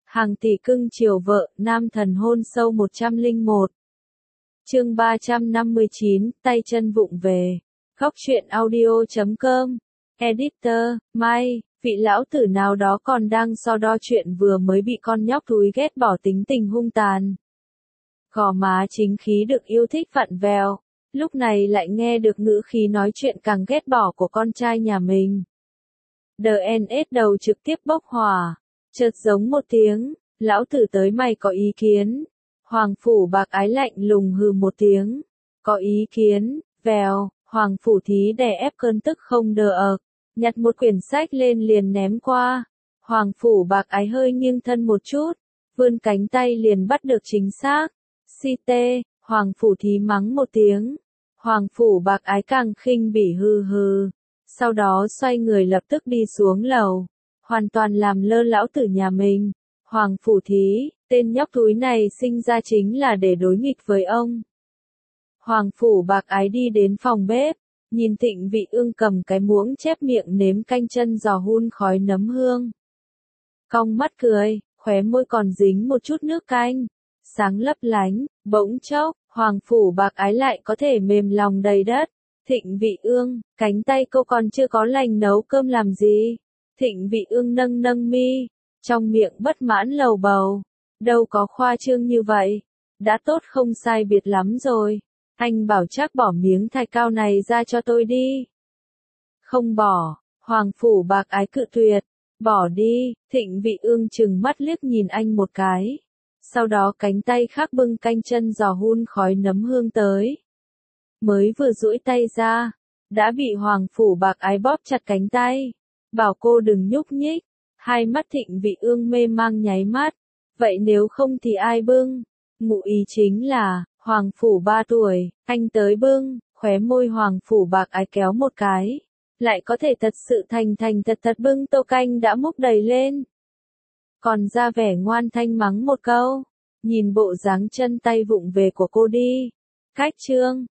Hàng tỷ cưng chiều vợ, nam thần hôn sâu 101. Chương 359, tay chân vụng về. Góc truyện audio.com. Editor, Mai, vị lão tử nào đó còn đang so đo chuyện vừa mới bị con nhóc thúi ghét bỏ tính tình hung tàn. Gò má chính khí được yêu thích vặn vẹo, lúc này lại nghe được ngữ khí nói chuyện càng ghét bỏ của con trai nhà mình. DNS đầu trực tiếp bốc hỏa, chợt giống một tiếng, lão tử tới mày có ý kiến. Hoàng phủ bạc ái lạnh lùng hừ một tiếng, có ý kiến, vèo, hoàng phủ thí đè ép cơn tức không đờ ợc, nhặt một quyển sách lên liền ném qua. Hoàng phủ bạc ái hơi nghiêng thân một chút, vươn cánh tay liền bắt được chính xác. Si tê, hoàng phủ thí mắng một tiếng. Hoàng phủ bạc ái càng khinh bỉ hừ hừ. Sau đó xoay người lập tức đi xuống lầu, hoàn toàn làm lơ lão tử nhà mình. Hoàng phủ thí, tên nhóc thúi này sinh ra chính là để đối nghịch với ông. Hoàng phủ bạc ái đi đến phòng bếp, nhìn Thịnh Vị Ương cầm cái muỗng chép miệng nếm canh chân giò hun khói nấm hương. Cong mắt cười, khóe môi còn dính một chút nước canh, sáng lấp lánh, bỗng chốc, hoàng phủ bạc ái lại có thể mềm lòng đầy đất. Thịnh Vị Ương, cánh tay cô còn chưa có lành nấu cơm làm gì? Thịnh Vị Ương nâng nâng mi, trong miệng bất mãn lầu bầu. Đâu có khoa trương như vậy. Đã tốt không sai biệt lắm rồi. Anh bảo chắc bỏ miếng thạch cao này ra cho tôi đi. Không bỏ, hoàng phủ bạc ái cự tuyệt. Bỏ đi, Thịnh Vị Ương trừng mắt liếc nhìn anh một cái. Sau đó cánh tay khác bưng canh chân giò hun khói nấm hương tới. Mới vừa duỗi tay ra, đã bị hoàng phủ bạc ái bóp chặt cánh tay. Bảo cô đừng nhúc nhích. Hai mắt Thịnh Vị Ương mê mang nháy mắt. Vậy nếu không thì ai bưng? Ngụ ý chính là, hoàng phủ 3 tuổi, anh tới bưng. Khóe môi hoàng phủ bạc ái kéo một cái. Lại có thể thật sự thành thật bưng tô canh đã múc đầy lên. Còn ra vẻ ngoan thanh mắng một câu. Nhìn bộ dáng chân tay vụng về của cô đi. Cách chương.